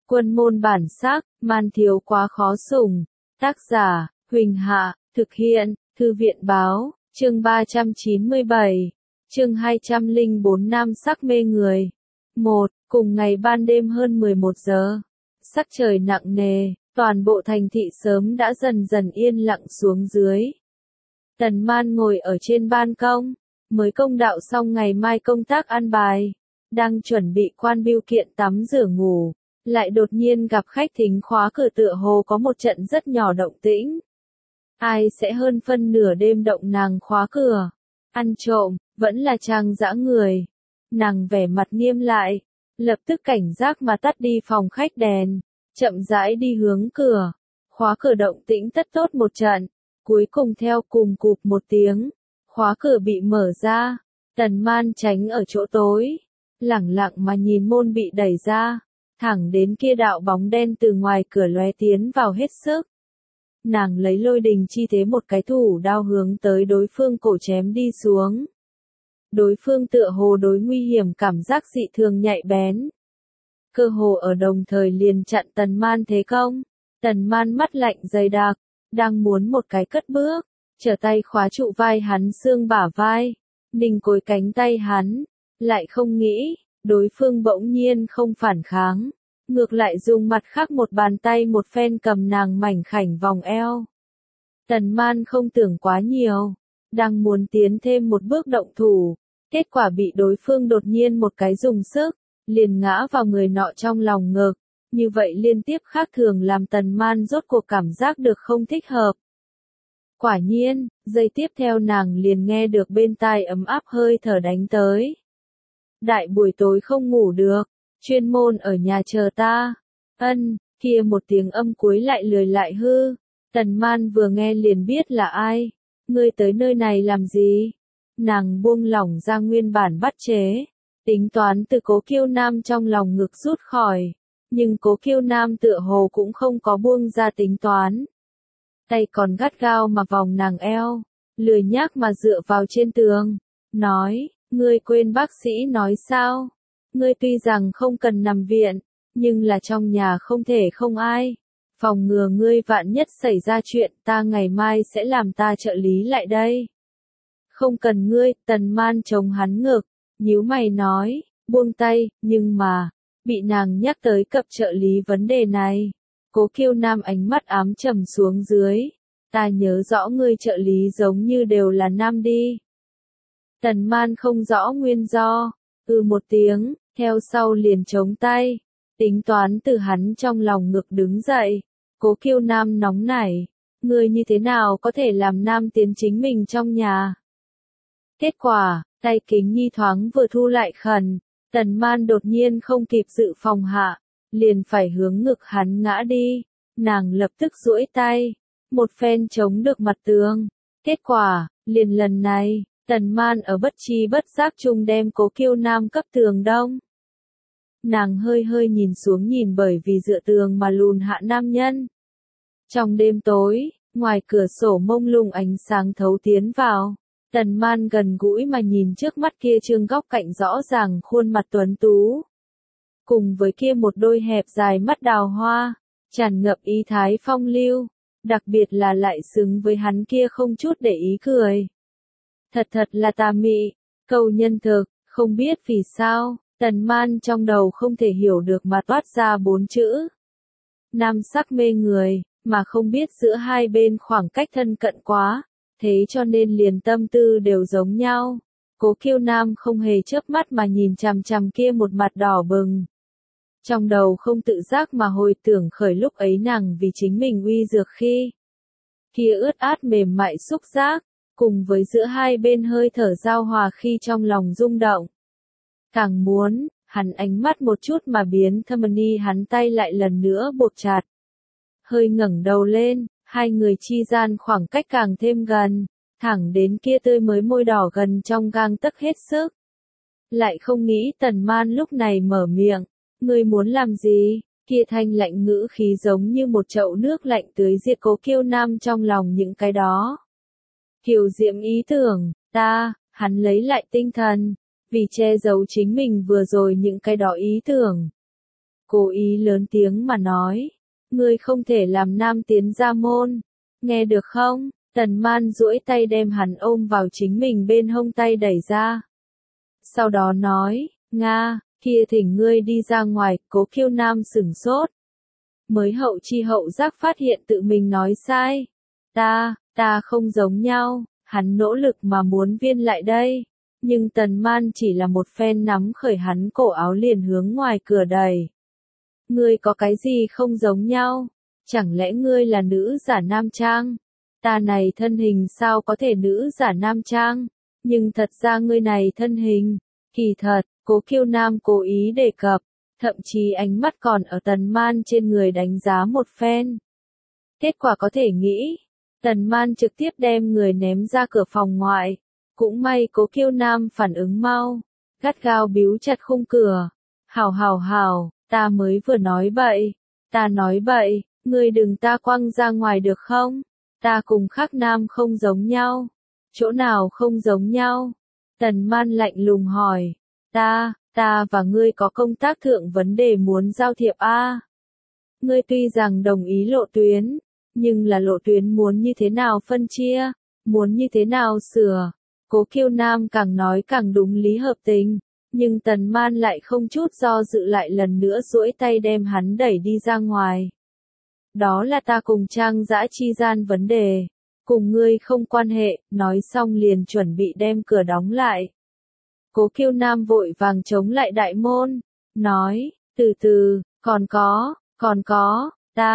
Quân môn bản sắc, man thiếu quá khó sủng. Tác giả, Huỳnh Hạ, thực hiện, Thư viện báo, chương 397, chương 204 nam sắc mê người. 1. Cùng ngày ban đêm hơn 11 giờ. Sắc trời nặng nề, toàn bộ thành thị sớm đã dần dần yên lặng xuống dưới. Tần Man ngồi ở trên ban công, mới công đạo xong ngày mai công tác an bài, đang chuẩn bị quan bưu kiện tắm rửa ngủ, lại đột nhiên gặp khách thính khóa cửa, tựa hồ có một trận rất nhỏ động tĩnh. Ai sẽ hơn phân nửa đêm động nàng khóa cửa? Ăn trộm, vẫn là trang dã người. Nàng vẻ mặt nghiêm lại, lập tức cảnh giác mà tắt đi phòng khách đèn, chậm rãi đi hướng cửa. Khóa cửa động tĩnh tất tốt một trận, cuối cùng theo cùng cụp một tiếng, khóa cửa bị mở ra. Tần Man tránh ở chỗ tối, lẳng lặng mà nhìn môn bị đẩy ra, thẳng đến kia đạo bóng đen từ ngoài cửa lóe tiến vào hết sức. Nàng lấy lôi đình chi thế một cái thủ đao hướng tới đối phương cổ chém đi xuống. Đối phương tựa hồ đối nguy hiểm cảm giác dị thường nhạy bén, cơ hồ ở đồng thời liền chặn Tần Man thế công. Tần Man mắt lạnh dày đặc, đang muốn một cái cất bước, trở tay khóa trụ vai hắn xương bả vai, ninh cối cánh tay hắn, lại không nghĩ, đối phương bỗng nhiên không phản kháng, ngược lại dùng mặt khác một bàn tay một phen cầm nàng mảnh khảnh vòng eo. Tần Man không tưởng quá nhiều, đang muốn tiến thêm một bước động thủ, kết quả bị đối phương đột nhiên một cái dùng sức, liền ngã vào người nọ trong lòng ngực. Như vậy liên tiếp khác thường làm Tần Man rốt cuộc cảm giác được không thích hợp. Quả nhiên, giây tiếp theo nàng liền nghe được bên tai ấm áp hơi thở đánh tới. Đại buổi tối không ngủ được, chuyên môn ở nhà chờ ta. Kia một tiếng âm cuối lại lười lại hư. Tần Man vừa nghe liền biết là ai. Ngươi tới nơi này làm gì? Nàng buông lỏng ra nguyên bản bắt chế, tính toán từ Cố Kiêu Nam trong lòng ngực rút khỏi. Nhưng Cố Kiêu Nam tựa hồ cũng không có buông ra tính toán. Tay còn gắt gao mà vòng nàng eo, lười nhác mà dựa vào trên tường, nói, ngươi quên bác sĩ nói sao? Ngươi tuy rằng không cần nằm viện, nhưng là trong nhà không thể không ai. Phòng ngừa ngươi vạn nhất xảy ra chuyện, ta ngày mai sẽ làm ta trợ lý lại đây. Không cần ngươi. Tần Man chống hắn ngực, nhíu mày nói, buông tay, nhưng mà, bị nàng nhắc tới cập trợ lý vấn đề này. Cố Kiêu Nam ánh mắt ám trầm xuống dưới. Ta nhớ rõ ngươi trợ lý giống như đều là nam đi. Tần Man không rõ nguyên do, một tiếng, theo sau liền chống tay, tính toán từ hắn trong lòng ngực đứng dậy. Cố Kiêu Nam nóng nảy, ngươi như thế nào có thể làm nam tiến chính mình trong nhà? Kết quả, tay kính nhi thoáng vừa thu lại khẩn, Tần Man đột nhiên không kịp dự phòng hạ, liền phải hướng ngực hắn ngã đi. Nàng lập tức duỗi tay, một phen chống được mặt tường. Kết quả, liền lần này, Tần Man ở bất tri bất giác chung đem Cố Kiêu Nam cấp tường đông. Nàng hơi hơi nhìn xuống nhìn bởi vì dựa tường mà lùn hạ nam nhân. Trong đêm tối, ngoài cửa sổ mông lung ánh sáng thấu tiến vào. Tần Man gần gũi mà nhìn trước mắt kia trương góc cạnh rõ ràng khuôn mặt tuấn tú. Cùng với kia một đôi hẹp dài mắt đào hoa, tràn ngập ý thái phong lưu, đặc biệt là lại xứng với hắn kia không chút để ý cười. Thật là tà mị, câu nhân thực, không biết vì sao, Tần Man trong đầu không thể hiểu được mà toát ra 4 chữ. Nam sắc mê người, mà không biết giữa hai bên khoảng cách thân cận quá, thế cho nên liền tâm tư đều giống nhau. Cố Kiêu Nam không hề chớp mắt mà nhìn chằm chằm kia một mặt đỏ bừng. Trong đầu không tự giác mà hồi tưởng khởi lúc ấy nàng vì chính mình uy dược khi. Kia ướt át mềm mại xúc giác, cùng với giữa hai bên hơi thở giao hòa khi trong lòng rung động. Càng muốn, hắn ánh mắt một chút mà biến thâm ni hắn tay lại lần nữa buộc chặt. Hơi ngẩng đầu lên, hai người chi gian khoảng cách càng thêm gần, thẳng đến kia tươi mới môi đỏ gần trong gang tấc hết sức. Lại không nghĩ Tần Man lúc này mở miệng, ngươi muốn làm gì? Kia thanh lạnh ngữ khí giống như một chậu nước lạnh tưới diệt Cố Kiêu Nam trong lòng những cái đó. Kiều diễm ý tưởng, hắn lấy lại tinh thần, vì che giấu chính mình vừa rồi những cái đó ý tưởng. cố ý lớn tiếng mà nói. Ngươi không thể làm nam tiến gia môn. Nghe được không? Tần Man duỗi tay đem hắn ôm vào chính mình bên hông tay đẩy ra. Sau đó nói, Nga, kia thỉnh ngươi đi ra ngoài, Cố Kiêu Nam sửng sốt. Mới hậu chi hậu giác phát hiện tự mình nói sai. Ta không giống nhau, hắn nỗ lực mà muốn viên lại đây. Nhưng Tần Man chỉ là một phen nắm khởi hắn cổ áo liền hướng ngoài cửa đẩy. Ngươi có cái gì không giống nhau? Chẳng lẽ ngươi là nữ giả nam trang? Ta này thân hình sao có thể nữ giả nam trang? Nhưng thật ra ngươi này thân hình, kỳ thật, Cố Kiêu Nam cố ý đề cập, thậm chí ánh mắt còn ở Tần Man trên người đánh giá một phen. Kết quả có thể nghĩ, Tần Man trực tiếp đem người ném ra cửa phòng ngoại. Cũng may Cố Kiêu Nam phản ứng mau, gắt gao bíu chặt khung cửa. Hảo, ta mới vừa nói bậy, ta nói bậy, ngươi đừng ta quăng ra ngoài được không? Ta cùng khác nam không giống nhau. Chỗ nào không giống nhau? Tần Man lạnh lùng hỏi. Ta và ngươi có công tác thượng vấn đề muốn giao thiệp a. Ngươi tuy rằng đồng ý lộ tuyến, nhưng là lộ tuyến muốn như thế nào phân chia, muốn như thế nào sửa. Cố Kiêu Nam càng nói càng đúng lý hợp tình, nhưng Tần Man lại không chút do dự lại lần nữa duỗi tay đem hắn đẩy đi ra ngoài. Đó là ta cùng Trang Dã chi gian vấn đề, cùng ngươi không quan hệ, nói xong liền chuẩn bị đem cửa đóng lại. Cố Kiêu Nam vội vàng chống lại đại môn, nói, từ từ, còn có,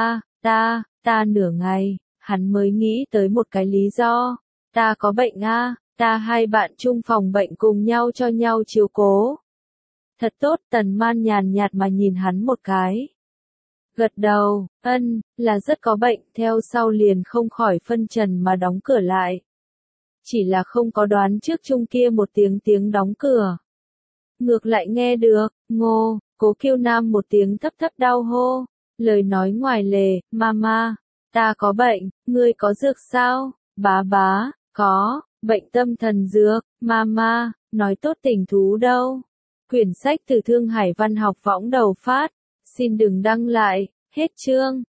ta nửa ngày, hắn mới nghĩ tới một cái lý do, ta có bệnh a, ta hai bạn chung phòng bệnh cùng nhau cho nhau chiếu cố. Thật tốt, Tần Man nhàn nhạt mà nhìn hắn một cái. Gật đầu, là rất có bệnh, theo sau liền không khỏi phân trần mà đóng cửa lại. Chỉ là không có đoán trước chung kia một tiếng đóng cửa. Ngược lại nghe được, Ngô, Cố Kiêu Nam một tiếng thấp thấp đau hô, lời nói ngoài lề, mama, ta có bệnh, ngươi có dược sao? Bá, có, bệnh tâm thần dược, mama, nói tốt tình thú đâu. Quyển sách từ Thương Hải Văn học võng đầu phát, xin đừng đăng lại, hết chương.